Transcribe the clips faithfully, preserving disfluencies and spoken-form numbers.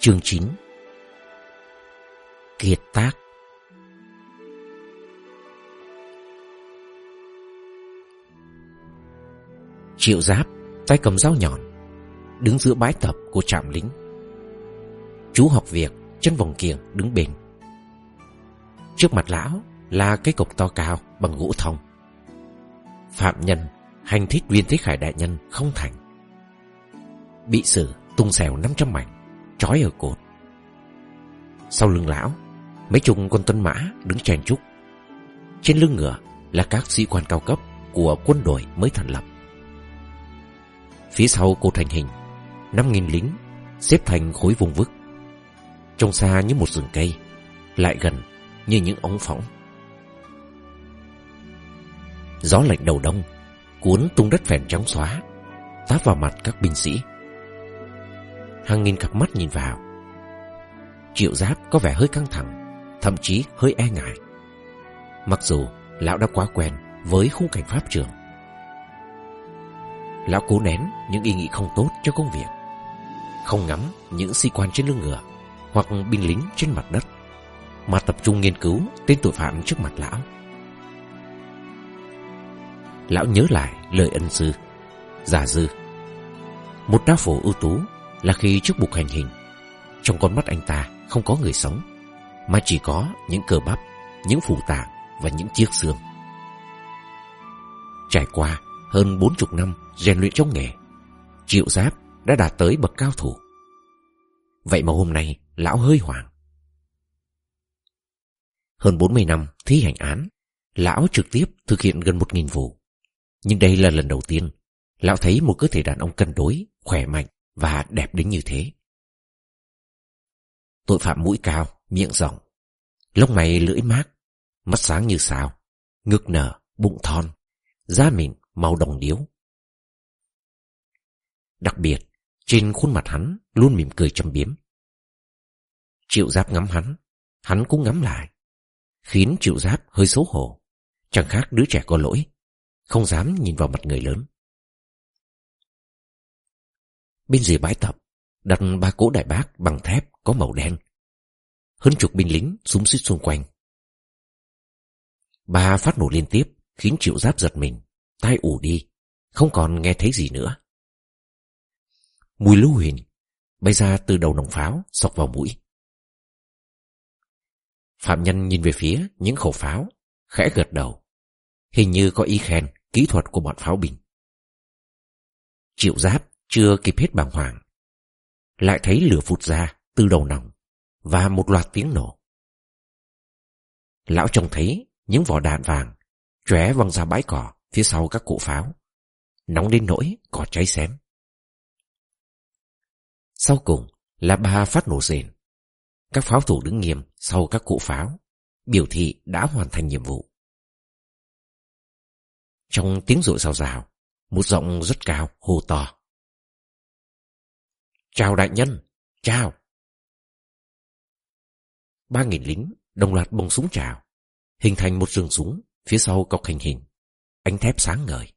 Chương chín. Kiệt tác. Triệu Giáp tay cầm dao nhọn, đứng giữa bãi tập của trạm lính. Chú học việc chân vòng kiềng đứng bên. Trước mặt lão là cái cọc to cao bằng gỗ thông. Phạm nhân hành thích Viên Thế Khải đại nhân không thành, bị xử tung xẻo năm trăm mảnh, trói ở cột. Sau lưng lão, mấy chục con tuân mã đứng chen chúc. Trên lưng ngựa là các sĩ quan cao cấp của quân đội mới thành lập. Phía sau cột hành hình, năm nghìn lính xếp thành khối vùng vức, trông xa như một rừng cây, lại gần như những ống phóng. Gió lạnh đầu đông cuốn tung đất phèn trắng xóa, táp vào mặt các binh sĩ. Hàng nghìn cặp mắt nhìn vào. Triệu Giáp có vẻ hơi căng thẳng, thậm chí hơi e ngại, mặc dù lão đã quá quen với khung cảnh pháp trường. Lão cố nén những ý nghĩ không tốt cho công việc, không ngắm những sĩ quan trên lưng ngựa hoặc binh lính trên mặt đất, mà tập trung nghiên cứu tên tội phạm trước mặt lão. Lão nhớ lại lời ân sư Giả Dư. Một đao phủ ưu tú là khi trước bục hành hình, trong con mắt anh ta không có người sống, mà chỉ có những cơ bắp, những phủ tạng và những chiếc xương. Trải qua hơn bốn chục năm rèn luyện trong nghề, Triệu Giáp đã đạt tới bậc cao thủ. Vậy mà hôm nay lão hơi hoảng. Hơn bốn mươi năm thi hành án, lão trực tiếp thực hiện gần một nghìn vụ. Nhưng đây là lần đầu tiên lão thấy một cơ thể đàn ông cân đối, khỏe mạnh và đẹp đến như thế. Tội phạm mũi cao, miệng rộng, lông mày lưỡi mát, mắt sáng như sao, ngực nở, bụng thon, da mịn màu đồng điếu. Đặc biệt, trên khuôn mặt hắn luôn mỉm cười châm biếm. Triệu Giáp ngắm hắn, hắn cũng ngắm lại, khiến Triệu Giáp hơi xấu hổ, chẳng khác đứa trẻ có lỗi, không dám nhìn vào mặt người lớn. Bên dưới bãi tập đặt ba cỗ đại bác bằng thép có màu đen. Hơn chục binh lính xúm xít xung quanh. Ba phát nổ liên tiếp khiến Triệu Giáp giật mình, tai ù đi, không còn nghe thấy gì nữa. Mùi lưu huỳnh bay ra từ đầu nòng pháo, xộc vào mũi. Phạm nhân nhìn về phía những khẩu pháo, khẽ gật đầu, hình như có ý khen kỹ thuật của bọn pháo binh. Triệu Giáp chưa kịp hết bàng hoàng, lại thấy lửa phụt ra từ đầu nòng và một loạt tiếng nổ. Lão trông thấy những vỏ đạn vàng chóe văng ra bãi cỏ phía sau các cụ pháo, nóng đến nỗi cỏ cháy xém. Sau cùng là ba phát nổ rền. Các pháo thủ đứng nghiêm sau các cụ pháo, biểu thị đã hoàn thành nhiệm vụ. Trong tiếng rội rào rào, một giọng rất cao hô to: "Chào đại nhân, chào!" Ba nghìn lính đồng loạt bông súng chào, hình thành một rừng súng phía sau cọc hành hình, ánh thép sáng ngời.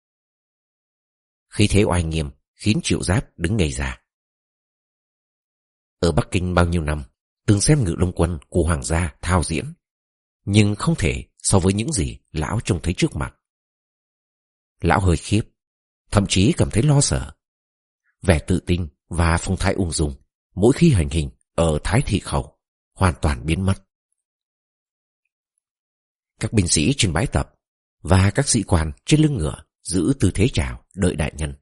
Khí thế oai nghiêm khiến Triệu Giáp đứng ngây ra. Ở Bắc Kinh bao nhiêu năm, từng xem Ngự Long Quân của Hoàng gia thao diễn, nhưng không thể so với những gì lão trông thấy trước mặt. Lão hơi khiếp, thậm chí cảm thấy lo sợ. Vẻ tự tin và phong thái ung dung mỗi khi hành hình ở Thái Thị Khẩu hoàn toàn biến mất. Các binh sĩ trên bãi tập và các sĩ quan trên lưng ngựa giữ tư thế chào đợi đại nhân.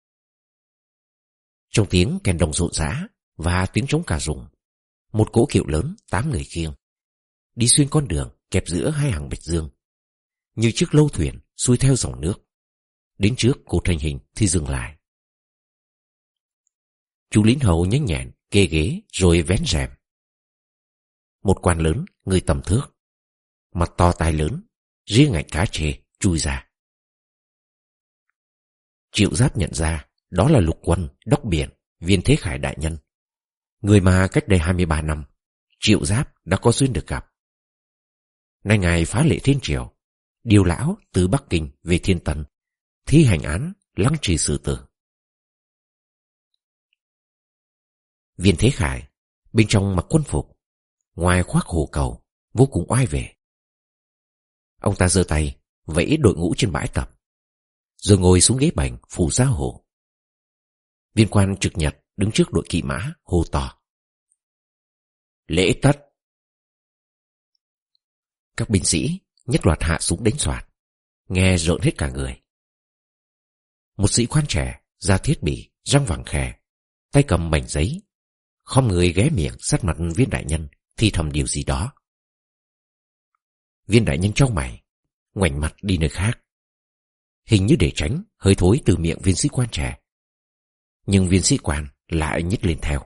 Trong tiếng kèn đồng rộn rã và tiếng trống cà rùng, một cỗ kiệu lớn tám người khiêng đi xuyên con đường kẹp giữa hai hàng bạch dương, như chiếc lâu thuyền xuôi theo dòng nước. Đến trước cột hành hình thì dừng lại. Chú lính hầu nhanh nhẹn kê ghế rồi vén rèm. Một quan lớn người tầm thước, mặt to tai lớn, ria ngạch cá chê chui ra. Triệu Giáp nhận ra đó là lục quân đốc biển Viên Thế Khải đại nhân, người mà cách đây hai mươi ba năm Triệu Giáp đã có duyên được gặp. Nay ngài phá lệ thiên triều, điều lão từ Bắc Kinh về Thiên Tân, thi hành án lăng trì xử tử. Viên Thế Khải Bên trong mặc quân phục, ngoài khoác hổ cầu, vô cùng oai vệ. Ông ta giơ tay vẫy đội ngũ trên bãi tập, rồi ngồi xuống ghế bành phủ ra hổ. Viên quan trực nhật đứng trước đội kỵ mã hô to: Lễ tất! Các binh sĩ nhất loạt hạ súng đánh soạt, nghe rợn hết cả người. Một sĩ quan trẻ da thiết bị, răng vàng khè, tay cầm mảnh giấy, khom người ghé miệng sát mặt viên đại nhân, thì thầm điều gì đó. Viên đại nhân chau mày, ngoảnh mặt đi nơi khác, hình như để tránh hơi thối từ miệng viên sĩ quan trẻ. Nhưng viên sĩ quan lại nhích lên theo.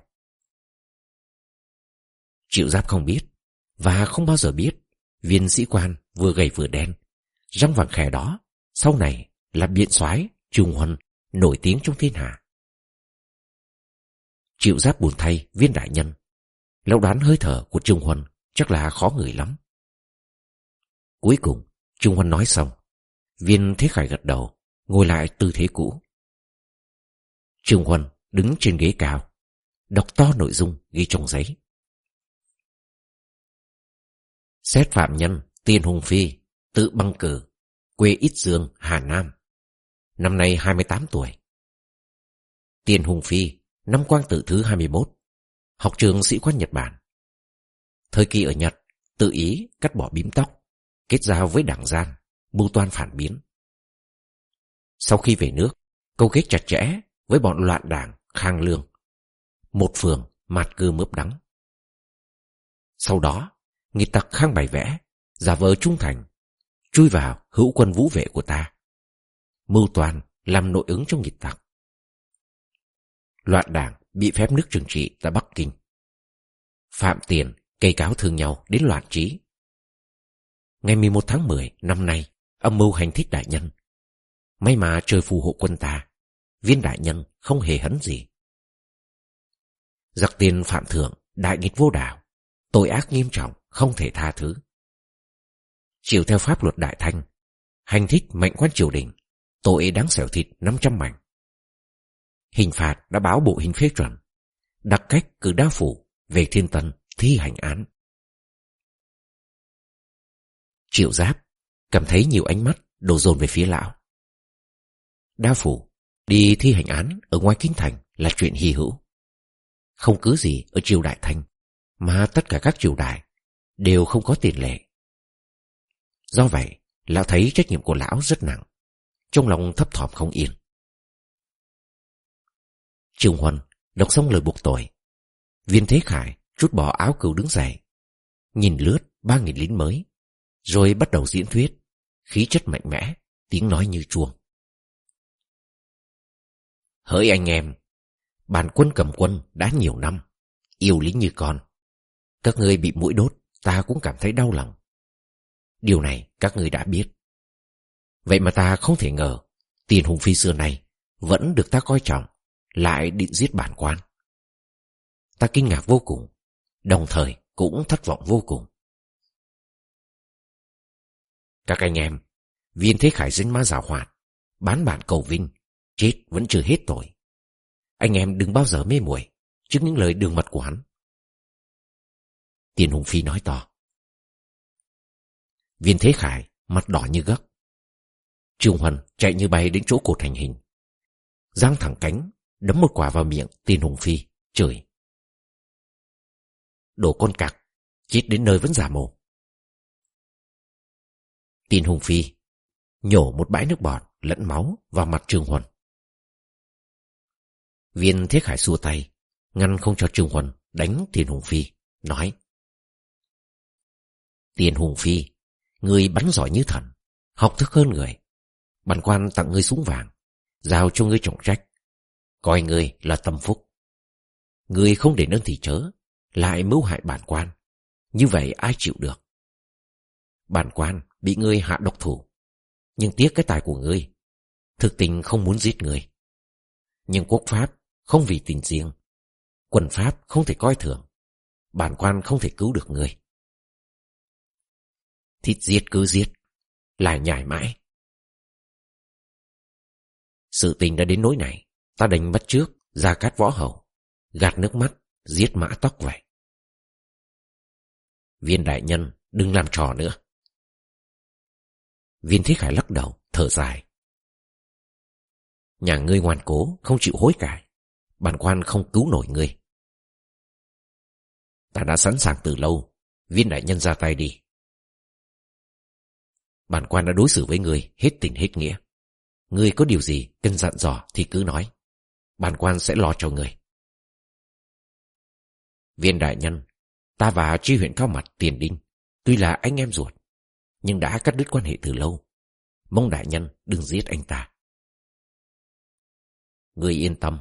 Triệu Giáp không biết, và không bao giờ biết, viên sĩ quan vừa gầy vừa đen, răng vàng khè đó sau này là biện soái Trương Huân nổi tiếng trong thiên hạ. Triệu Giáp buồn thay viên đại nhân, lâu đoán hơi thở của Trương Huân chắc là khó ngửi lắm. Cuối cùng Trương Huân nói xong, viên Thế Khải gật đầu, ngồi lại tư thế cũ. Trương Huân đứng trên ghế cao, đọc to nội dung ghi trong giấy. Xét phạm nhân Tiền Hùng Phi, tự băng cử, quê Ít Dương, Hà Nam, năm nay hai mươi tám tuổi. Tiền Hùng Phi, năm Quang Tự thứ hai mươi mốt, học trường sĩ quan Nhật Bản. Thời kỳ ở Nhật, tự ý cắt bỏ bím tóc, kết giao với đảng gian, mưu toan phản biến. Sau khi về nước, câu kết chặt chẽ với bọn loạn đảng Khang Lương, một phường mạt cư mướp đắng. Sau đó, nghịch tặc Khang bày vẽ, giả vờ trung thành, chui vào hữu quân vũ vệ của ta, mưu toan làm nội ứng trong nghịch tặc. Loạn đảng bị phép nước trừng trị tại Bắc Kinh. Phạm Tiền cây cáo thương nhau đến loạn trí. Ngày mười một tháng mười năm nay, âm mưu hành thích đại nhân. May mà trời phù hộ quân ta, viên đại nhân không hề hấn gì. Giặc Tiền phạm thượng, đại nghịch vô đạo, tội ác nghiêm trọng, không thể tha thứ. Chiều theo pháp luật Đại Thanh, hành thích mệnh quan triều đình, tội đáng xẻo thịt năm trăm mảnh. Hình phạt đã báo bộ hình phê chuẩn, đặc cách cử đao phủ về Thiên Tân thi hành án. Triệu Giáp cảm thấy nhiều ánh mắt đổ dồn về phía lão. Đao phủ đi thi hành án ở ngoài kinh thành là chuyện hy hữu. Không cứ gì ở triều Đại Thanh, mà tất cả các triều đại đều không có tiền lệ. Do vậy, lão thấy trách nhiệm của lão rất nặng, trong lòng thấp thỏm không yên. Trương Huân đọc xong lời buộc tội, viên Thế Khải rút bỏ áo cừu đứng dậy, nhìn lướt ba nghìn lính mới, rồi bắt đầu diễn thuyết, khí chất mạnh mẽ, tiếng nói như chuông. Hỡi anh em, bản quân cầm quân đã nhiều năm, yêu lính như con. Các ngươi bị muỗi đốt, ta cũng cảm thấy đau lòng. Điều này các ngươi đã biết. Vậy mà ta không thể ngờ, Tiền Hùng Phi xưa này vẫn được ta coi trọng, lại định giết bản quan. Ta kinh ngạc vô cùng, đồng thời cũng thất vọng vô cùng. Các anh em, viên Thế Khải dính má giảo hoạt, bán bản cầu vinh, chết vẫn chưa hết tội. Anh em đừng bao giờ mê muội trước những lời đường mật của hắn. Tiền Hùng Phi nói to. Viên Thế Khải mặt đỏ như gấc. Trương Huân chạy như bay đến chỗ cột hành hình, giang thẳng cánh đấm một quả vào miệng Tiền Hùng Phi, chửi: Đồ con cặc, chết đến nơi vẫn giả mồm. Tiền Hùng Phi nhổ một bãi nước bọt lẫn máu vào mặt Trương Huân. Viên Thế Khải xua tay ngăn không cho Trương Huân đánh Tiền Hùng Phi, nói: Tiền Hùng Phi, ngươi bắn giỏi như thần, học thức hơn người. Bản quan tặng ngươi súng vàng, giao cho ngươi trọng trách, coi ngươi là tâm phúc. Ngươi không để nương thì chớ, lại mưu hại bản quan, như vậy ai chịu được? Bản quan bị ngươi hạ độc thủ, nhưng tiếc cái tài của ngươi, thực tình không muốn giết ngươi. Nhưng quốc pháp không vì tình riêng, quân pháp không thể coi thường, bản quan không thể cứu được ngươi. Thịt giết cứ giết, lại nhải mãi. Sự tình đã đến nỗi này, ta đành bắt trước Gia Cát Võ Hầu, gạt nước mắt, giết Mã Tóc vậy. Viên đại nhân, đừng làm trò nữa. Viên Thế Khải lắc đầu, thở dài. Nhà ngươi ngoan cố, không chịu hối cải. Bản quan không cứu nổi ngươi. Ta đã sẵn sàng từ lâu. Viên đại nhân ra tay đi. Bản quan đã đối xử với ngươi hết tình hết nghĩa. Ngươi có điều gì cần dặn dò thì cứ nói. Bản quan sẽ lo cho ngươi. Viên đại nhân, ta và tri huyện Cao Mặt Tiền Đinh tuy là anh em ruột, nhưng đã cắt đứt quan hệ từ lâu. Mong đại nhân đừng giết anh ta. Ngươi yên tâm.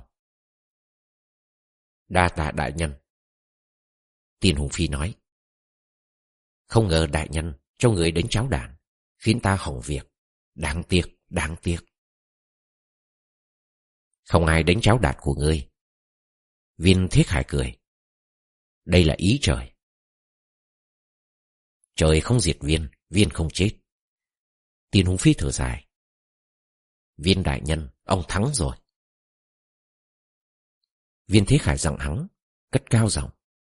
Đa tạ đại nhân. Tiền Hùng Phi nói. Không ngờ đại nhân cho người đánh cháo đạn, khiến ta hỏng việc. Đáng tiếc, đáng tiếc. Không ai đánh cháo đạn của ngươi. Viên Thế Khải cười. Đây là ý trời. Trời không diệt viên, viên không chết. Tiền Hùng Phi thở dài. Viên đại nhân, ông thắng rồi. Viên Thế Khải giọng hắng, cất cao giọng.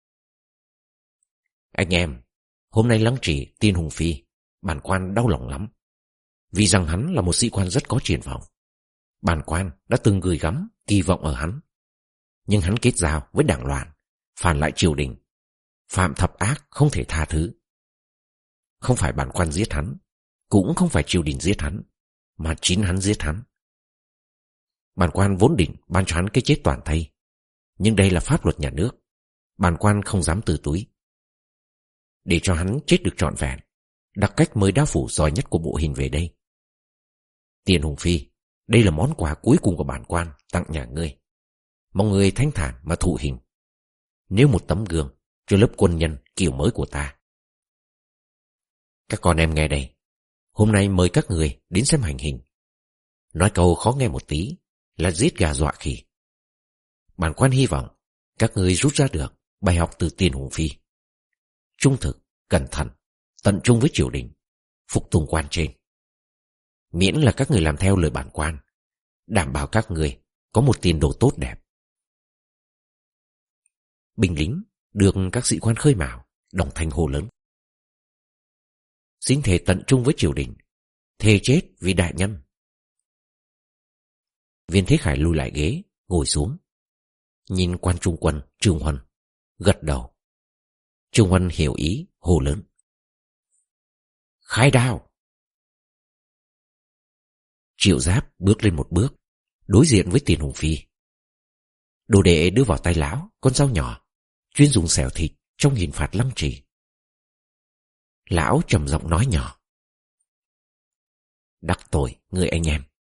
Anh em, hôm nay lăng trì Tiên Hùng Phi, bản quan đau lòng lắm. Vì rằng hắn là một sĩ quan rất có triển vọng. Bản quan đã từng gửi gắm kỳ vọng ở hắn. Nhưng hắn kết giao với đảng loạn, phản lại triều đình, phạm thập ác không thể tha thứ. Không phải bản quan giết hắn, cũng không phải triều đình giết hắn, mà chính hắn giết hắn. Bản quan vốn định ban cho hắn cái chết toàn thây, nhưng đây là pháp luật nhà nước, bản quan không dám từ túi. Để cho hắn chết được trọn vẹn, đặc cách mời đao phủ giỏi nhất của bộ hình về đây. Tiền Hùng Phi, đây là món quà cuối cùng của bản quan tặng nhà ngươi. Mong ngươi thanh thản mà thụ hình. Nếu một tấm gương cho lớp quân nhân kiểu mới của ta. Các con em nghe đây. Hôm nay mời các người đến xem hành hình. Nói câu khó nghe một tí là giết gà dọa khỉ. Bản quan hy vọng các người rút ra được bài học từ Tiền Hùng Phi. Trung thực, cẩn thận, tận trung với triều đình, phục tùng quan trên. Miễn là các người làm theo lời bản quan, đảm bảo các người có một tiền đồ tốt đẹp. Binh lính được các sĩ quan khơi mào, đồng thanh hô lớn. Xin thề tận trung với triều đình, thề chết vì đại nhân. Viên Thế Khải lùi lại ghế, ngồi xuống, nhìn quan trung quân Trương Huân, gật đầu. Trương Huân hiểu ý, hô lớn. Khai đao! Triệu Giáp bước lên một bước, đối diện với Tiền Hùng Phi. Đồ đệ đưa vào tay lão con dao nhỏ, chuyên dùng xẻo thịt trong hình phạt lăng trì. Lão trầm giọng nói nhỏ. Đắc tội người anh em.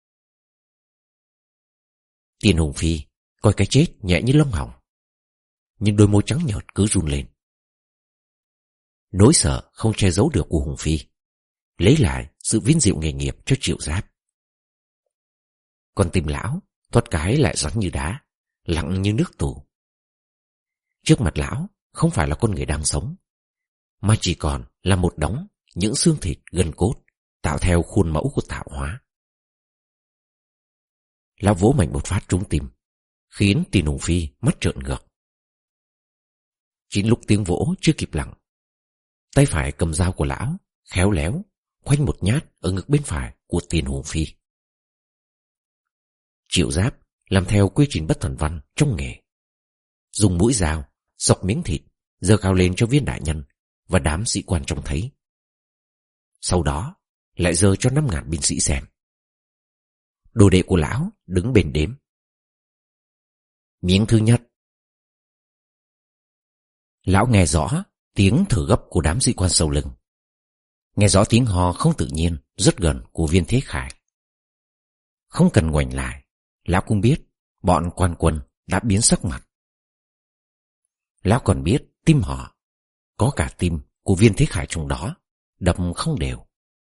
Tiền Hùng Phi coi cái chết nhẹ như lông hồng, nhưng đôi môi trắng nhợt cứ run lên. Nỗi sợ không che giấu được của Hùng Phi lấy lại sự vinh diệu nghề nghiệp cho Triệu Giáp. Còn tim lão thoát cái lại rắn như đá, lặng như nước tù. Trước mặt lão không phải là con người đang sống, mà chỉ còn là một đống những xương thịt gân cốt tạo theo khuôn mẫu của tạo hóa. Lão vỗ mạnh một phát trúng tim, khiến Tiền Hùng Phi mắt trợn ngược. Chính lúc tiếng vỗ chưa kịp lặng, tay phải cầm dao của lão khéo léo khoanh một nhát ở ngực bên phải của Tiền Hùng Phi. Triệu Giáp làm theo quy trình bất thần văn trong nghề, dùng mũi dao xộc miếng thịt giơ cao lên cho viên đại nhân và đám sĩ quan trông thấy. Sau đó lại giơ cho năm ngàn binh sĩ xem. Đồ đệ của lão đứng bên đếm. Miếng thứ nhất. Lão nghe rõ tiếng thở gấp của đám sĩ quan sau lưng, nghe rõ tiếng hò không tự nhiên rất gần của Viên Thế Khải. Không cần ngoảnh lại, lão cũng biết bọn quan quân đã biến sắc mặt. Lão còn biết tim họ, có cả tim của Viên Thế Khải trong đó, đập không đều.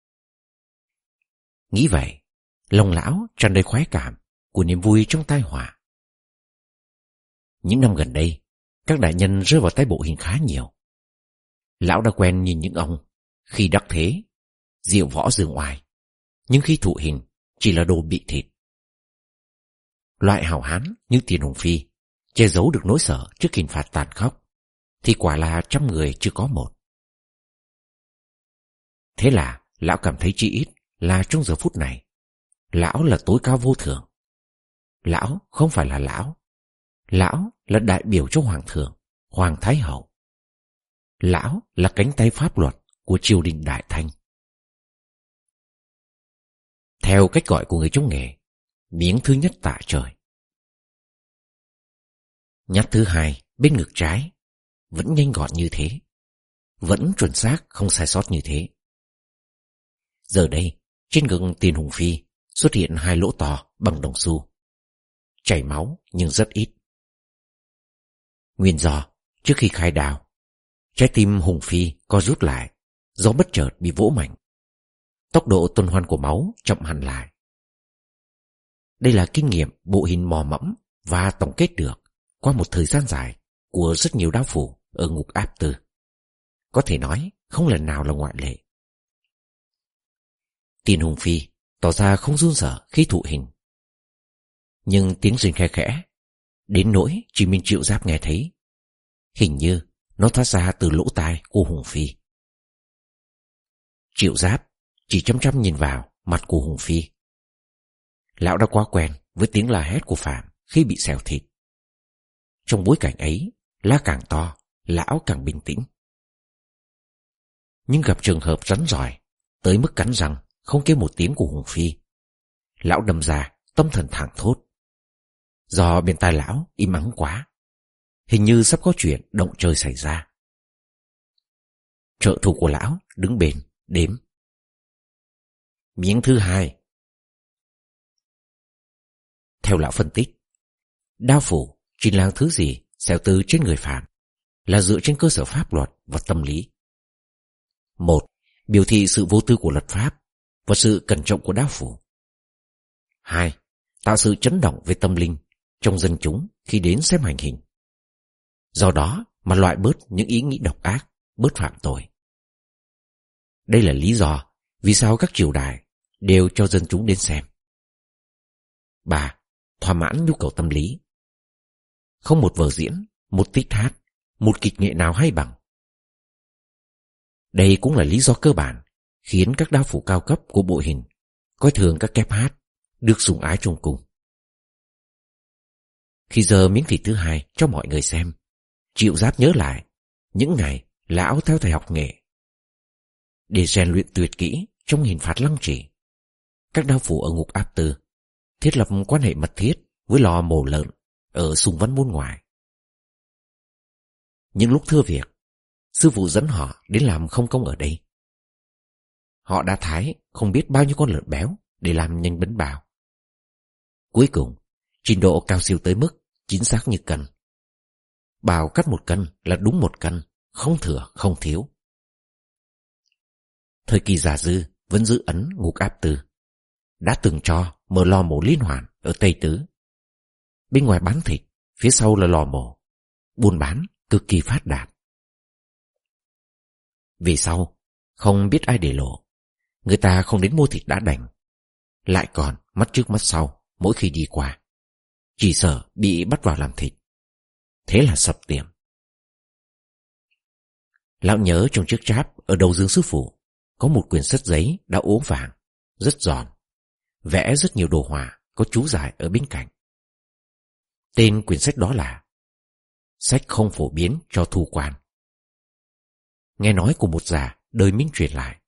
Nghĩ vậy, lòng lão tràn đầy khoái cảm của niềm vui trong tai họa. Những năm gần đây, các đại nhân rơi vào tay bộ hình khá nhiều. Lão đã quen nhìn những ông khi đắc thế, diệu võ dương oai, nhưng khi thụ hình chỉ là đồ bị thịt. Loại hào hán như Tiền Hùng Phi che giấu được nỗi sợ trước hình phạt tàn khốc thì quả là trăm người chưa có một. Thế là lão cảm thấy chỉ ít là trong giờ phút này, lão là tối cao vô thượng. Lão không phải là lão. Lão là đại biểu cho Hoàng thượng, Hoàng Thái Hậu. Lão là cánh tay pháp luật của triều đình Đại Thanh. Theo cách gọi của người trong nghề, miếng thứ nhất tạ trời. Nhát thứ hai bên ngực trái, vẫn nhanh gọn như thế, vẫn chuẩn xác không sai sót như thế. Giờ đây, trên ngực Tiền Hùng Phi xuất hiện hai lỗ to bằng đồng xu, chảy máu nhưng rất ít. Nguyên do, trước khi khai đao, trái tim Hùng Phi co rút lại do bất chợt bị vỗ mạnh. Tốc độ tuần hoàn của máu chậm hẳn lại. Đây là kinh nghiệm bộ hình mò mẫm và tổng kết được qua một thời gian dài của rất nhiều đao phủ ở ngục áp tư. Có thể nói không lần nào là ngoại lệ. Tiền Hùng Phi tỏ ra không run rẩy khi thụ hình. Nhưng tiếng rên khe khẽ, đến nỗi chỉ mình Triệu Giáp nghe thấy. Hình như nó thoát ra từ lỗ tai của Hùng Phi. Triệu Giáp chỉ chăm chăm nhìn vào mặt của Hùng Phi. Lão đã quá quen với tiếng la hét của Phạm khi bị xẻo thịt. Trong bối cảnh ấy, la càng to, lão càng bình tĩnh. Nhưng gặp trường hợp rắn rỏi tới mức cắn răng không kêu một tiếng của Hùng Phi, lão đâm ra tâm thần thảng thốt. Do bên tai lão im ắng quá, hình như sắp có chuyện động trời xảy ra. Trợ thủ của lão đứng bên đếm. Miếng thứ hai. Theo lão phân tích, đao phủ chỉ là thứ gì xẻo từ trên người Phạm là dựa trên cơ sở pháp luật và tâm lý. Một, biểu thị sự vô tư của luật pháp và sự cẩn trọng của đao phủ. Hai, tạo sự chấn động về tâm linh trong dân chúng khi đến xem hành hình. Do đó mà loại bớt những ý nghĩ độc ác, bớt phạm tội. Đây là lý do vì sao các triều đại đều cho dân chúng đến xem. Ba, thỏa mãn nhu cầu tâm lý. Không một vở diễn, một tích hát, một kịch nghệ nào hay bằng. Đây cũng là lý do cơ bản khiến các đao phủ cao cấp của bộ hình coi thường các kép hát được sủng ái trong cung. Khi giờ miếng thịt thứ hai cho mọi người xem, Triệu Giáp nhớ lại những ngày lão theo thầy học nghệ. Để rèn luyện tuyệt kỹ trong hình phạt lăng trì, các đao phủ ở ngục áp tư thiết lập quan hệ mật thiết với lò mổ lợn ở Sùng Văn Môn ngoài. Những lúc thưa việc, sư phụ dẫn họ đến làm không công ở đây. Họ đã thái không biết bao nhiêu con lợn béo để làm nhanh bánh bào. Cuối cùng, trình độ cao siêu tới mức chính xác như cân. Bào cắt một cân là đúng một cân, không thừa không thiếu. Thời kỳ già dư vẫn giữ ấn ngục áp tư, đã từng cho mở lò mổ liên hoàn ở Tây Tứ. Bên ngoài bán thịt, phía sau là lò mổ, buôn bán cực kỳ phát đạt. Vì sau, không biết ai để lộ, người ta không đến mua thịt đã đành, lại còn mắt trước mắt sau mỗi khi đi qua, chỉ sợ bị bắt vào làm thịt. Thế là sập tiệm. Lão nhớ trong chiếc tráp ở đầu giường sư phụ có một quyển sắt giấy đã ố vàng, rất giòn, vẽ rất nhiều đồ họa có chú giải ở bên cạnh. Tên quyển sách đó là Sách không phổ biến cho thu quan. Nghe nói của một già đời Minh truyền lại.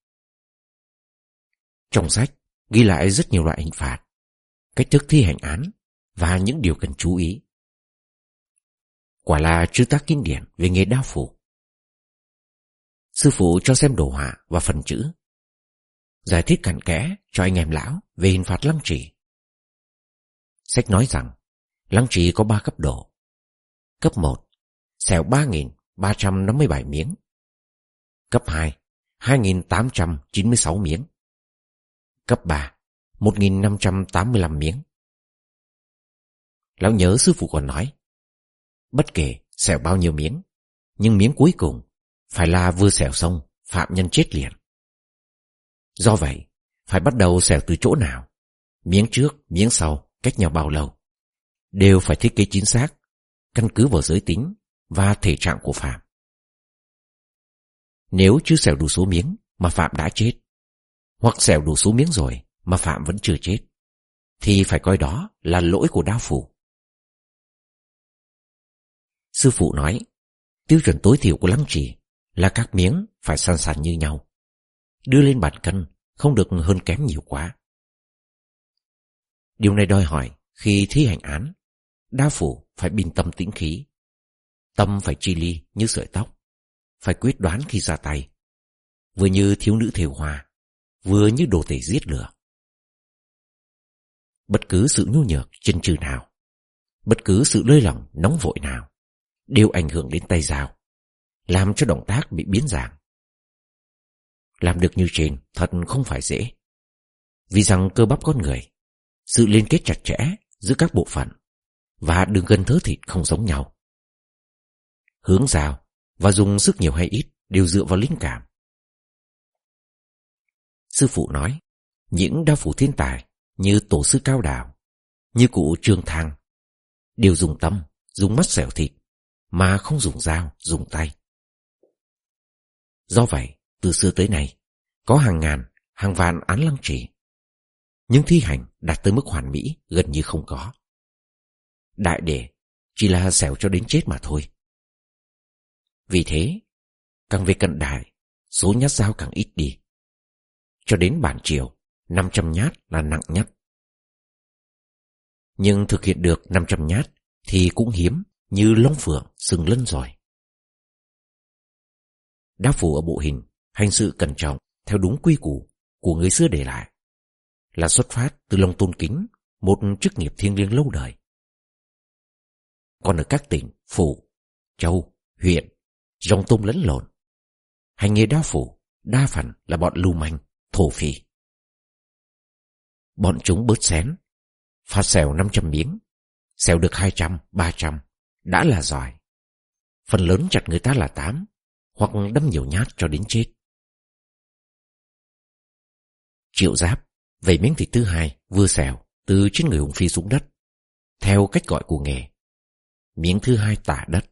Trong sách ghi lại rất nhiều loại hình phạt, cách thức thi hành án và những điều cần chú ý. Quả là chữ tác kinh điển về nghề đao phủ. Sư phụ cho xem đồ họa và phần chữ, giải thích cặn kẽ cho anh em lão về hình phạt lăng trì. Sách nói rằng lăng trì có ba cấp độ. Cấp một, xẻo ba nghìn ba trăm năm mươi bảy miếng. Cấp hai, hai nghìn tám trăm chín mươi sáu miếng. Cấp ba, một nghìn năm trăm tám mươi lăm miếng. Lão nhớ sư phụ còn nói, bất kể xẻo bao nhiêu miếng, nhưng miếng cuối cùng phải là vừa xẻo xong phạm nhân chết liền. Do vậy, phải bắt đầu xẻo từ chỗ nào, miếng trước, miếng sau, cách nhau bao lâu, đều phải thiết kế chính xác, căn cứ vào giới tính và thể trạng của phạm. Nếu chưa xẻo đủ số miếng mà phạm đã chết, hoặc xẻo đủ số miếng rồi mà Phạm vẫn chưa chết, thì phải coi đó là lỗi của đao phủ. Sư phụ nói, tiêu chuẩn tối thiểu của lăng trì là các miếng phải san sàn như nhau, đưa lên bàn cân không được hơn kém nhiều quá. Điều này đòi hỏi khi thi hành án, đao phủ phải bình tâm tĩnh khí, tâm phải chi ly như sợi tóc, phải quyết đoán khi ra tay, vừa như thiếu nữ thêu hoa, vừa như đồ tể giết lửa. Bất cứ sự nhu nhược chần chừ nào, bất cứ sự lơi lỏng nóng vội nào đều ảnh hưởng đến tay dao, làm cho động tác bị biến dạng. Làm được như trên thật không phải dễ, vì rằng cơ bắp con người, sự liên kết chặt chẽ giữa các bộ phận và đường gân thớ thịt không giống nhau. Hướng dao và dùng sức nhiều hay ít đều dựa vào linh cảm. Sư phụ nói, những đao phủ thiên tài như tổ sư Cao Đào, như cụ Trương Thang đều dùng tâm, dùng mắt xẻo thịt, mà không dùng dao, dùng tay. Do vậy, từ xưa tới nay, có hàng ngàn, hàng vạn án lăng trì, nhưng thi hành đạt tới mức hoàn mỹ gần như không có. Đại để chỉ là xẻo cho đến chết mà thôi. Vì thế, càng về cận đại, số nhát dao càng ít đi. Cho đến bản Triều, năm trăm nhát là nặng nhất. Nhưng thực hiện được năm trăm nhát thì cũng hiếm như long phượng sừng lân rồi. Đao phủ ở bộ hình hành sự cẩn trọng theo đúng quy củ của người xưa để lại, là xuất phát từ lòng tôn kính một chức nghiệp thiêng liêng lâu đời. Còn ở các tỉnh, phủ, châu, huyện, dòng tôm lẫn lộn, hành nghề đao phủ đa phần là bọn lưu manh, thổ phỉ. Bọn chúng bớt xén, phạt xẻo năm trăm miếng, xẻo được hai trăm, ba trăm đã là giỏi. Phần lớn chặt người ta là tám, hoặc đâm nhiều nhát cho đến chết. Triệu Giáp về miếng thịt thứ hai vừa xẻo từ trên người Hùng Phi xuống đất, theo cách gọi của nghề, miếng thứ hai tả đất.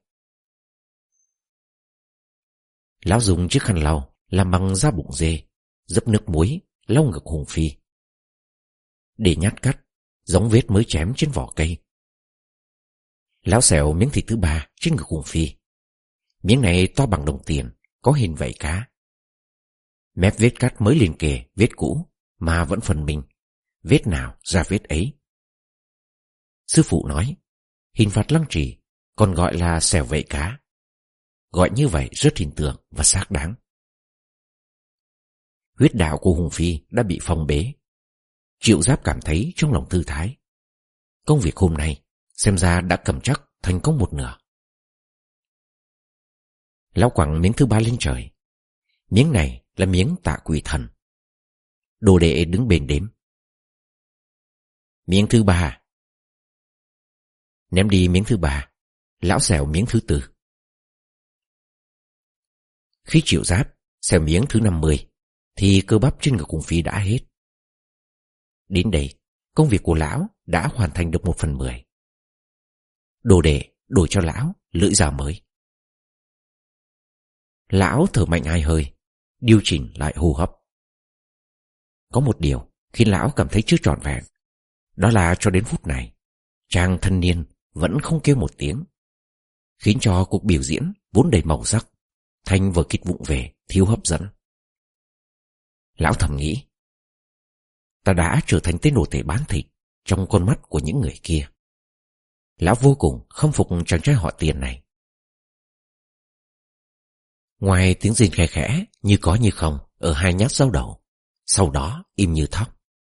Lão dùng chiếc khăn lau làm bằng da bụng dê, dấp nước muối lau ngực Hùng Phi, để nhát cắt giống vết mới chém trên vỏ cây. Lão xẻo miếng thịt thứ ba trên ngực Hùng Phi. Miếng này to bằng đồng tiền, có hình vảy cá. Mép vết cắt mới liền kề vết cũ, mà vẫn phần mình, vết nào ra vết ấy. Sư phụ nói, hình phạt lăng trì còn gọi là xẻo vảy cá. Gọi như vậy rất hình tượng và xác đáng. Huyết đạo của Hùng Phi đã bị phong bế. Triệu Giáp cảm thấy trong lòng thư thái. Công việc hôm nay xem ra đã cầm chắc thành công một nửa. Lão quẳng miếng thứ ba lên trời. Miếng này là miếng tạ quỷ thần. Đồ đệ đứng bên đếm. Miếng thứ ba. Ném đi miếng thứ ba, lão xẻo miếng thứ tư. Khi Triệu Giáp xẻo miếng thứ năm mươi thì cơ bắp trên ngực Hùng Phi đã hết. Đến đây, công việc của lão đã hoàn thành được một phần mười. Đồ đệ đổi cho lão lưỡi dao mới. Lão thở mạnh hai hơi, điều chỉnh lại hô hấp. Có một điều khiến lão cảm thấy chưa trọn vẹn, đó là cho đến phút này, chàng thanh niên vẫn không kêu một tiếng, khiến cho cuộc biểu diễn vốn đầy màu sắc thành vở kịch vụng về, thiếu hấp dẫn. Lão thầm nghĩ, ta đã trở thành tên đồ tể bán thịt trong con mắt của những người kia. Lão vô cùng khâm phục chàng trai họ Tiền này. Ngoài tiếng rên khẽ khẽ như có như không ở hai nhát dao đầu, sau đó im như thóc.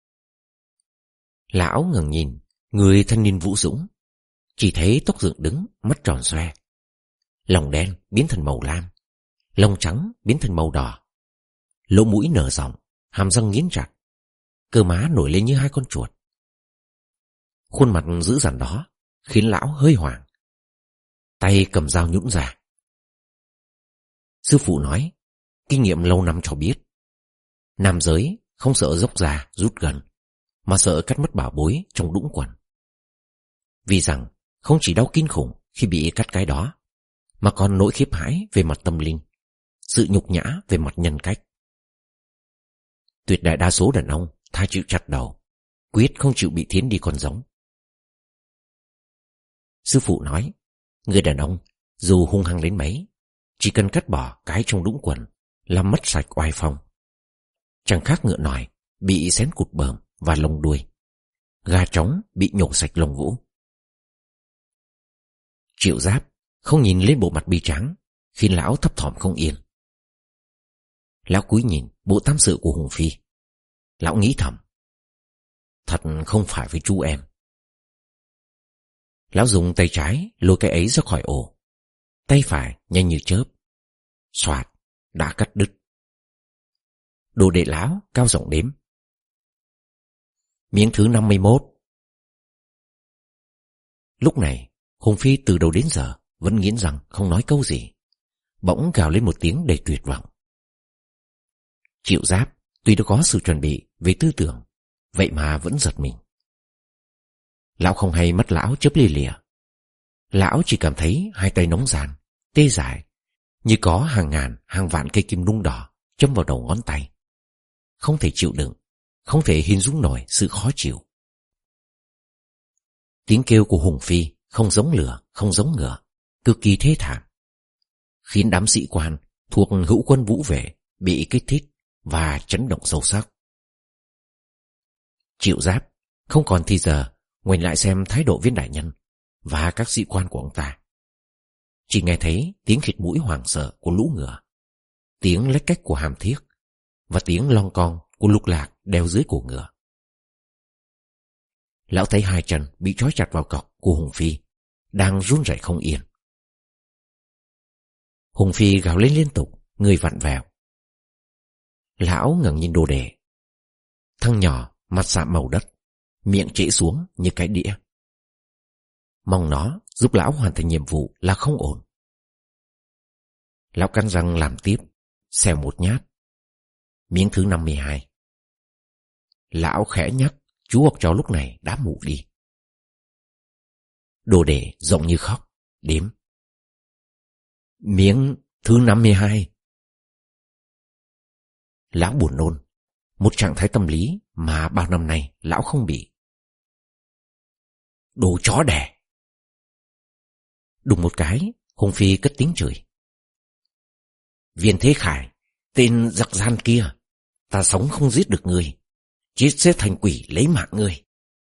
Lão ngẩng nhìn người thanh niên vũ dũng, chỉ thấy tóc dựng đứng, mắt tròn xoe, lòng đen biến thành màu lam, lông trắng biến thành màu đỏ, lỗ mũi nở rộng, hàm răng nghiến chặt, cơ má nổi lên như hai con chuột. Khuôn mặt dữ dằn đó khiến lão hơi hoảng, tay cầm dao nhũn ra. Sư phụ nói, kinh nghiệm lâu năm cho biết, nam giới không sợ dốc ra rút gần, mà sợ cắt mất bảo bối trong đũng quần. Vì rằng không chỉ đau kinh khủng khi bị cắt cái đó, mà còn nỗi khiếp hãi về mặt tâm linh, sự nhục nhã về mặt nhân cách. Tuyệt đại đa số đàn ông thà chịu chặt đầu, quyết không chịu bị thiến đi con giống. Sư phụ nói, người đàn ông dù hung hăng đến mấy, chỉ cần cắt bỏ cái trong đũng quần, làm mất sạch oai phong. Chẳng khác ngựa nòi bị xén cụt bờm và lông đuôi, gà trống bị nhổ sạch lông vũ. Triệu Giáp không nhìn lên bộ mặt bi tráng, khiến lão thấp thỏm không yên. Lão cúi nhìn bộ tam sự của Hùng Phi. Lão nghĩ thầm, thật không phải với chú em. Lão dùng tay trái lôi cái ấy ra khỏi ổ, tay phải nhanh như chớp, xoạt đã cắt đứt. Đồ đệ lão cao giọng đếm, miếng thứ năm mươi mốt. Lúc này Hùng Phi từ đầu đến giờ vẫn nghiến răng không nói câu gì, bỗng gào lên một tiếng đầy tuyệt vọng. Triệu Giáp tuy đã có sự chuẩn bị về tư tưởng, vậy mà vẫn giật mình. Lão không hay mắt lão chớp lia lịa. Lão chỉ cảm thấy hai tay nóng ràn, tê dại, như có hàng ngàn hàng vạn cây kim nung đỏ châm vào đầu ngón tay. Không thể chịu đựng, không thể hình dung nổi sự khó chịu. Tiếng kêu của Hùng Phi không giống lửa, không giống ngựa, cực kỳ thê thảm, khiến đám sĩ quan thuộc hữu quân vũ vệ bị kích thích và chấn động sâu sắc. Triệu Giáp không còn thì giờ ngoảnh lại xem thái độ viên đại nhân và các sĩ quan của ông ta. Chỉ nghe thấy tiếng khịt mũi hoảng sợ của lũ ngựa, tiếng lách cách của hàm thiết và tiếng lon con của lục lạc đeo dưới cổ ngựa. Lão thấy hai chân bị trói chặt vào cọc của Hùng Phi đang run rẩy không yên. Hùng Phi gào lên liên tục, người vặn vẹo. Lão ngẩng nhìn đồ đệ. Thằng nhỏ mặt sạm màu đất, miệng trễ xuống như cái đĩa. Mong nó giúp lão hoàn thành nhiệm vụ là không ổn. Lão cắn răng làm tiếp, xèo một nhát. Miếng thứ năm mươi hai. Lão khẽ nhắc, chú học trò lúc này đã ngủ đi. Đồ đệ giọng như khóc, đếm. Miếng thứ năm mươi hai. Lão buồn nôn, một trạng thái tâm lý mà bao năm nay lão không bị. Đồ chó đẻ. Đùng một cái, Hùng Phi cất tiếng chửi. Viên Thế Khải, tên giặc gian kia, ta sống không giết được người, chết sẽ thành quỷ lấy mạng người.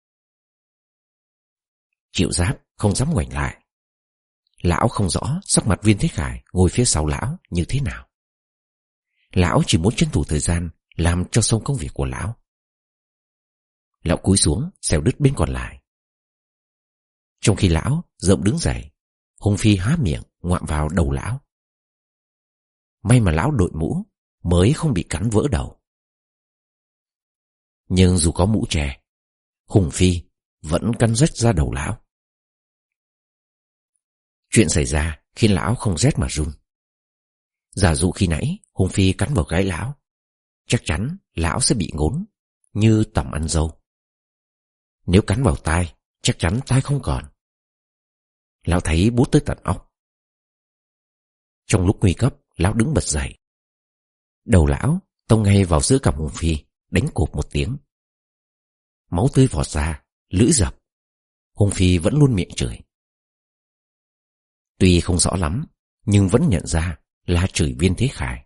Triệu Giáp không dám ngoảnh lại. Lão không rõ sắc mặt Viên Thế Khải ngồi phía sau lão như thế nào. Lão chỉ muốn tranh thủ thời gian làm cho xong công việc của lão. Lão cúi xuống xẻo đứt bên còn lại. Trong khi lão rộng đứng dậy, Hùng Phi há miệng ngoạm vào đầu lão. May mà lão đội mũ mới không bị cắn vỡ đầu. Nhưng dù có mũ tre, Hùng Phi vẫn cắn rách ra đầu lão. Chuyện xảy ra khiến lão không rét mà run. Giả dụ khi nãy Hùng Phi cắn vào gáy lão, chắc chắn lão sẽ bị ngốn như tằm ăn dâu. Nếu cắn vào tai, chắc chắn tai không còn. Lão thấy bút tới tận óc. Trong lúc nguy cấp, lão đứng bật dậy. Đầu lão tông ngay vào giữa cằm Hùng Phi, đánh cộp một tiếng. Máu tươi vọt ra, lưỡi dập. Hùng Phi vẫn luôn miệng chửi. Tuy không rõ lắm, nhưng vẫn nhận ra là chửi Viên Thế Khải.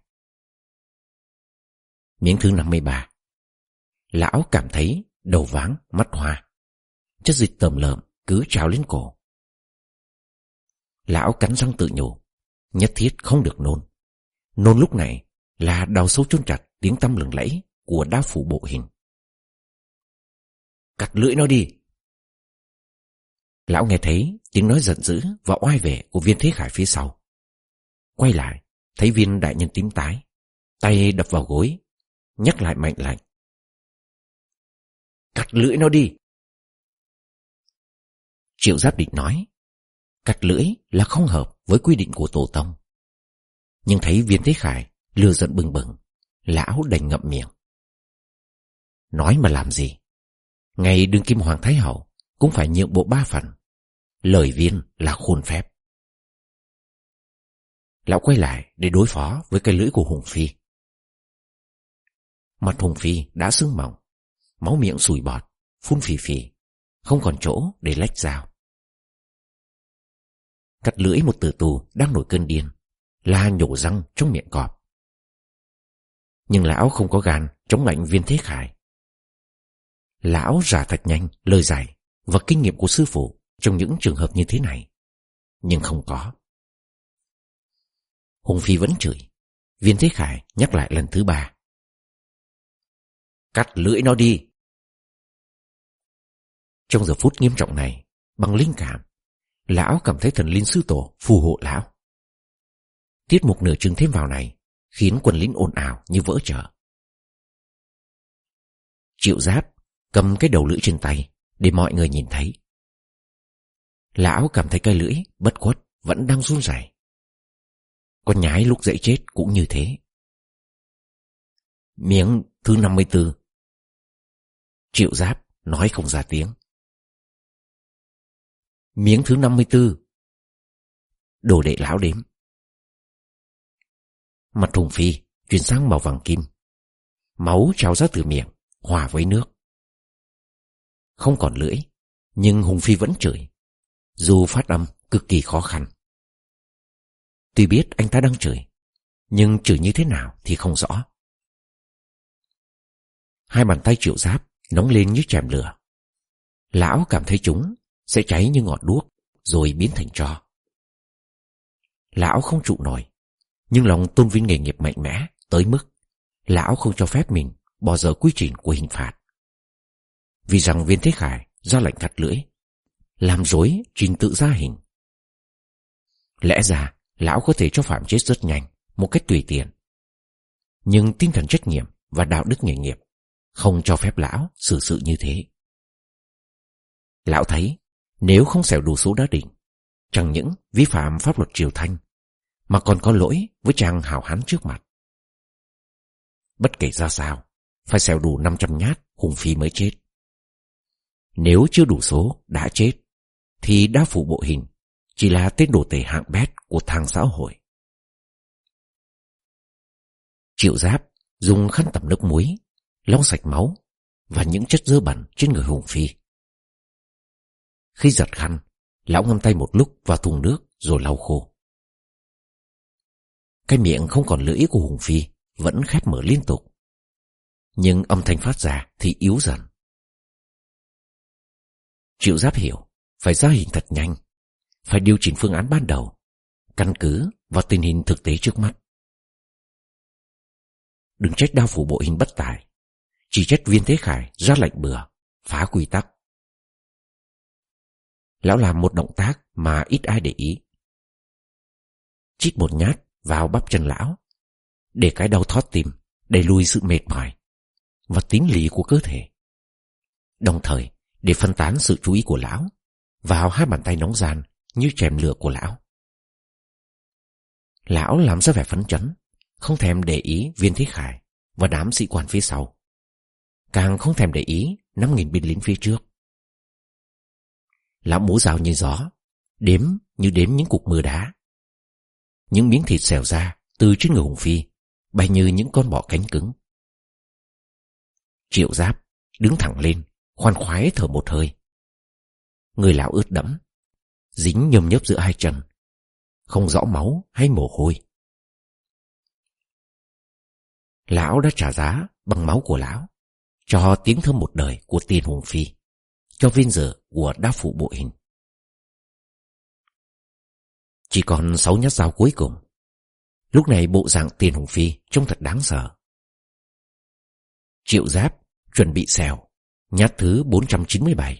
Miếng thứ năm mươi ba. Lão cảm thấy đầu váng, mắt hoa, chất dịch tầm lợm cứ trào lên cổ. Lão cắn răng tự nhủ, nhất thiết không được nôn. Nôn lúc này là đào sâu chôn chặt tiếng tăm lừng lẫy của đao phủ bộ hình. Cắt lưỡi nó đi. Lão nghe thấy tiếng nói giận dữ và oai vệ của Viên Thế Khải phía sau. Quay lại, thấy Viên đại nhân tím tái, tay đập vào gối, nhắc lại mạnh lạnh. Cắt lưỡi nó đi. Triệu Giáp định nói, cắt lưỡi là không hợp với quy định của tổ tông. Nhưng thấy Viên Thế Khải lừa giận bừng bừng, lão đành ngậm miệng. Nói mà làm gì? Ngay đương kim hoàng thái hậu cũng phải nhượng bộ ba phần. Lời Viên là khôn phép. Lão quay lại để đối phó với cái lưỡi của Hùng Phi. Mặt Hùng Phi đã sưng mỏng, máu miệng sùi bọt, phun phì phì, không còn chỗ để lách dao. Cắt lưỡi một tử tù đang nổi cơn điên, la nhổ răng trong miệng cọp. Nhưng lão không có gan chống lại Viên Thế Khải. Lão rà thật nhanh lời giải và kinh nghiệm của sư phụ trong những trường hợp như thế này, nhưng không có. Hùng Phi vẫn chửi. Viên Thế Khải nhắc lại lần thứ ba: cắt lưỡi nó đi. Trong giờ phút nghiêm trọng này, bằng linh cảm, lão cảm thấy thần linh sư tổ phù hộ lão. Tiết mục nửa chừng thêm vào này khiến quần lính ồn ào như vỡ chợ. Triệu Giáp cầm cái đầu lưỡi trên tay để mọi người nhìn thấy. Lão cảm thấy cái lưỡi bất khuất vẫn đang run rẩy. Con nhái lúc dậy chết cũng như thế. Miếng thứ năm mươi tư. Triệu Giáp nói không ra tiếng. Miếng thứ năm mươi tư. Đồ đệ lão đếm. Mặt Hùng Phi chuyển sang màu vàng kim. Máu trào ra từ miệng, hòa với nước. Không còn lưỡi, nhưng Hùng Phi vẫn chửi, dù phát âm cực kỳ khó khăn. Tuy biết anh ta đang chửi, nhưng chửi như thế nào thì không rõ. Hai bàn tay Triệu Giáp nóng lên như chèm lửa. Lão cảm thấy chúng sẽ cháy như ngọn đuốc, rồi biến thành tro. Lão không trụ nổi, nhưng lòng tôn vinh nghề nghiệp mạnh mẽ tới mức lão không cho phép mình bỏ dở quy trình của hình phạt. Vì rằng Viên Thế Khải ra lệnh cắt lưỡi, làm rối trình tự gia hình. Lẽ ra lão có thể cho Phạm chết rất nhanh, một cách tùy tiện. Nhưng tinh thần trách nhiệm và đạo đức nghề nghiệp không cho phép lão xử sự như thế. Lão thấy nếu không xẻo đủ số đá đỉnh, chẳng những vi phạm pháp luật triều Thanh, mà còn có lỗi với chàng hảo hán trước mặt. Bất kể ra sao, phải xẻo đủ năm trăm nhát Hùng Phi mới chết. Nếu chưa đủ số đã chết, thì đa phủ bộ hình chỉ là tên đồ tể hạng bét của thang xã hội. Triệu Giáp dùng khăn tẩm nước muối lau sạch máu và những chất dơ bẩn trên người Hùng Phi. Khi giật khăn, lão ngâm tay một lúc vào thùng nước rồi lau khô. Cái miệng không còn lưỡi của Hùng Phi vẫn khép mở liên tục, nhưng âm thanh phát ra thì yếu dần. Triệu Giáp hiểu phải ra hình thật nhanh, phải điều chỉnh phương án ban đầu, căn cứ vào tình hình thực tế trước mắt. Đừng trách đao phủ bộ hình bất tài, chỉ trách Viên Thế Khải ra lệnh bừa, phá quy tắc. Lão làm một động tác mà ít ai để ý. Chích một nhát vào bắp chân lão, để cái đau thót tim đẩy lùi sự mệt mỏi và tính lý của cơ thể, đồng thời để phân tán sự chú ý của lão vào hai bàn tay nóng gian như chèm lửa của lão. Lão làm ra vẻ phấn chấn, không thèm để ý Viên Thế Khải và đám sĩ quan phía sau, càng không thèm để ý năm nghìn binh lính phía trước. Lão múa rào như gió, đếm như đếm những cục mưa đá. Những miếng thịt xèo ra từ trên người Hùng Phi bay như những con bọ cánh cứng. Triệu Giáp đứng thẳng lên, khoan khoái thở một hơi. Người lão ướt đẫm, dính nhôm nhớp giữa hai chân, không rõ máu hay mồ hôi. Lão đã trả giá bằng máu của lão cho tiếng thơm một đời của tiền Hùng Phi, cho viên dở của đao phủ bộ hình. Chỉ còn sáu nhát dao cuối cùng. Lúc này bộ dạng tiền Hùng Phi trông thật đáng sợ. Triệu Giáp chuẩn bị xèo nhát thứ bốn trăm chín mươi bảy.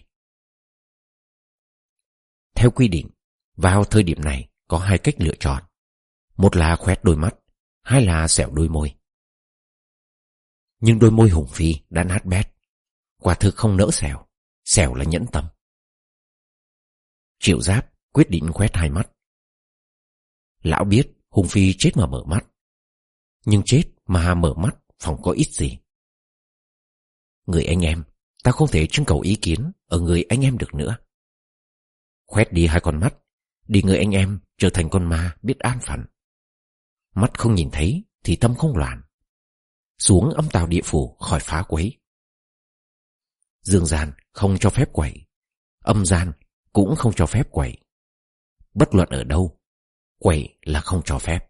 Theo quy định, vào thời điểm này có hai cách lựa chọn. Một là khoét đôi mắt, hai là xẻo đôi môi. Nhưng đôi môi Hùng Phi đã nát bét, quả thực không nỡ xẻo, xẻo là nhẫn tâm. Triệu Giáp quyết định khoét hai mắt. Lão biết Hùng Phi chết mà mở mắt, nhưng chết mà mở mắt phòng có ít gì. Người anh em, ta không thể trưng cầu ý kiến ở người anh em được nữa. Khoét đi hai con mắt, để người anh em trở thành con ma biết an phận. Mắt không nhìn thấy thì tâm không loạn. xuống âm tào địa phủ khỏi phá quấy. Dương gian không cho phép quậy, âm gian cũng không cho phép quậy. Bất luận ở đâu, quậy là không cho phép.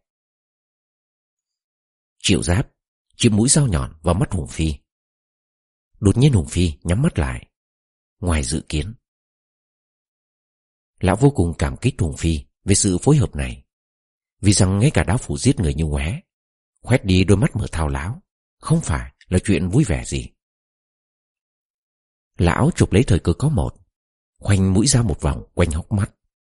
Triệu Giáp chĩa mũi dao nhọn vào mắt Hùng Phi. Đột nhiên Hùng Phi nhắm mắt lại, ngoài dự kiến. Lão vô cùng cảm kích Hùng Phi về sự phối hợp này, vì rằng ngay cả đao phủ giết người như ngoé, khoét đi đôi mắt mở thao láo, không phải là chuyện vui vẻ gì. Lão chụp lấy thời cơ có một, khoanh mũi dao một vòng quanh hốc mắt.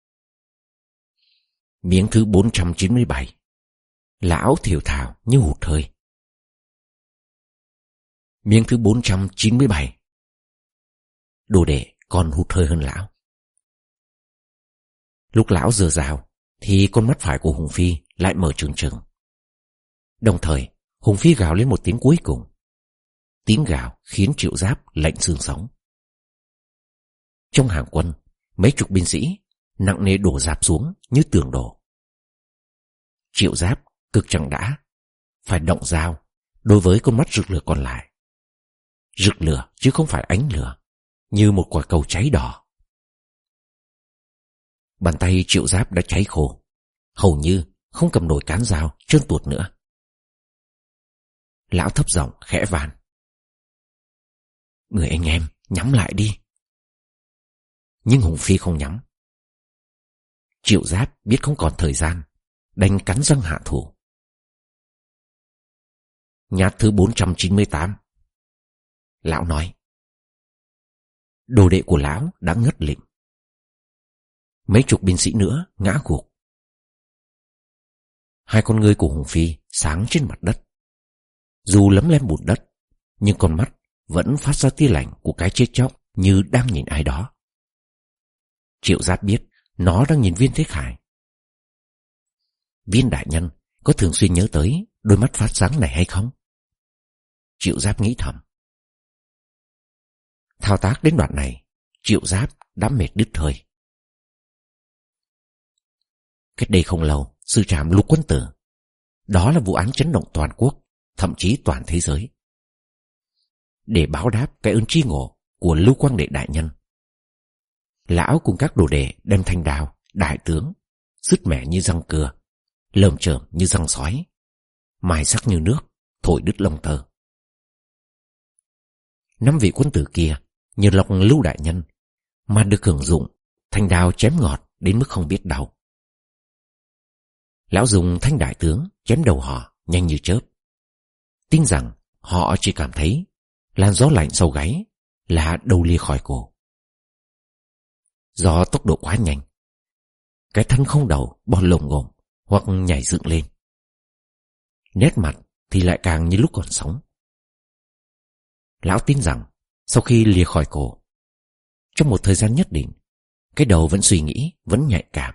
Miếng thứ bốn trăm chín mươi bảy. Lão thều thào như hụt hơi. Miếng thứ bốn trăm chín mươi bảy. Đồ đệ còn hụt hơi hơn lão. Lúc lão giơ dao thì con mắt phải của Hùng Phi lại mở trừng trừng. Đồng thời Hùng Phi gào lên một tiếng cuối cùng. Tiếng gào khiến Triệu Giáp lạnh xương sống. Trong hàng quân, mấy chục binh sĩ nặng nề đổ rạp xuống như tường đổ. Triệu Giáp cực chẳng đã phải động dao đối với con mắt rực lửa còn lại. Rực lửa chứ không phải ánh lửa, như một quả cầu cháy đỏ. Bàn tay Triệu Giáp đã cháy khô, hầu như không cầm nổi cán dao trơn tuột nữa. Lão thấp giọng khẽ van: "Người anh em nhắm lại đi." Nhưng Hùng Phi không nhắm. Triệu Giáp biết không còn thời gian, đành cắn răng hạ thủ. Nhát thứ bốn trăm chín mươi tám. Lão nói. Đồ đệ của lão đã ngất lịm. Mấy chục binh sĩ nữa ngã gục. Hai con ngươi của Hùng Phi sáng trên mặt đất. Dù lấm lem bùn đất, nhưng con mắt vẫn phát ra tia lạnh của cái chết chóc như đang nhìn ai đó. Triệu Giáp biết nó đang nhìn Viên Thế Khải. Viên đại nhân có thường xuyên nhớ tới đôi mắt phát sáng này hay không? Triệu Giáp nghĩ thầm. Thao tác đến đoạn này, Triệu Giáp đã mệt đứt hơi. Cách đây không lâu, sư trạm Lục Quân Tử. Đó là vụ án chấn động toàn quốc, thậm chí toàn thế giới. Để báo đáp cái ơn tri ngộ của Lưu Quang Đệ đại nhân, lão cùng các đồ đệ đem thanh đao, đại tướng, sứt mẻ như răng cưa, lởm chởm như răng sói, mài sắc như nước, thổi đứt lông tơ. Năm vị quân tử kia như lọc Lưu đại nhân mà được hưởng dụng thanh đao chém ngọt đến mức không biết đau. Lão dùng thanh đại tướng chém đầu họ nhanh như chớp, tin rằng họ chỉ cảm thấy làn gió lạnh sau gáy là đầu lia khỏi cổ. Do tốc độ quá nhanh, cái thân không đầu bò lồm ngồm hoặc nhảy dựng lên. Nét mặt thì lại càng như lúc còn sống. Lão tin rằng sau khi lìa khỏi cổ, trong một thời gian nhất định, cái đầu vẫn suy nghĩ, vẫn nhạy cảm.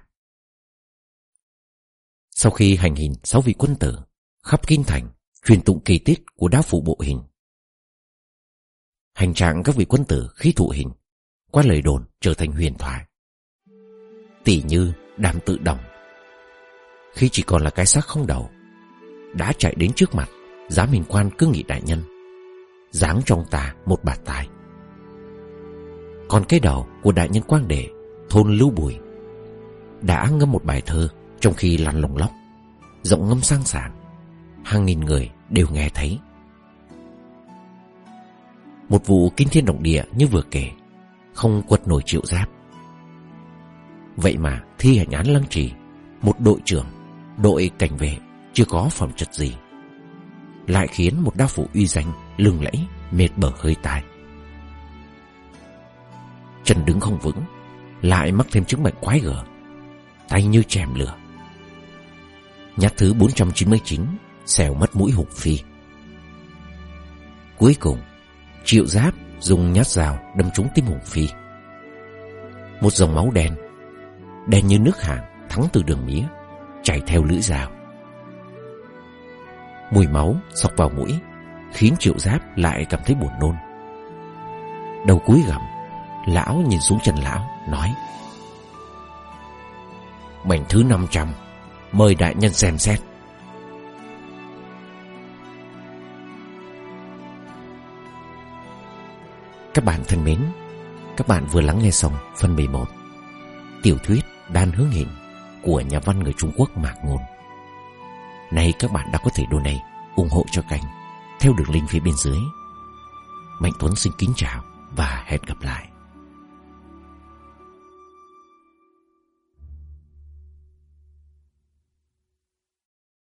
Sau khi hành hình sáu vị quân tử, khắp kinh thành truyền tụng kỳ tích của đao phủ bộ hình. Hành trạng các vị quân tử khi thụ hình, qua lời đồn trở thành huyền thoại. Tỷ như Đàm Tự Đồng, khi chỉ còn là cái xác không đầu, đã chạy đến trước mặt Giá Minh Quan Cương Nghị đại nhân, giáng trong tà một bạt tai. Còn cái đầu của đại nhân Quang Đệ thôn Lưu Bùi đã ngâm một bài thơ trong khi lăn lồng lóc, giọng ngâm sang sảng, hàng nghìn người đều nghe thấy. Một vụ kinh thiên động địa như vừa kể, không quật nổi Triệu Giáp. Vậy mà thi hành án Lăng Trì, một đội trưởng, đội cảnh vệ chưa có phẩm chất gì, lại khiến một đao phủ uy danh lừng lẫy mệt bở hơi tai. Chân đứng không vững, lại mắc thêm chứng bệnh quái gở, tay như chèm lửa. Nhát thứ bốn trăm chín mươi chín xẻo mất mũi Hùng Phi. Cuối cùng Triệu Giáp dùng nhát dao đâm trúng tim Hùng Phi. Một dòng máu đen, đen như nước hạng thắng từ đường mía, chảy theo lưỡi dao. Mùi máu xộc vào mũi khiến Triệu Giáp lại cảm thấy buồn nôn. Đầu cúi gằm, lão nhìn xuống chân lão, nói: Mảnh thứ năm trăm, mời đại nhân xem xét. Các bạn thân mến, các bạn vừa lắng nghe xong phần mười một tiểu thuyết Đan Hướng Hình của nhà văn người Trung Quốc Mạc Ngôn. Này các bạn đã có thể donate ủng hộ cho kênh theo đường link phía bên dưới. Mạnh Tuấn xin kính chào và hẹn gặp lại.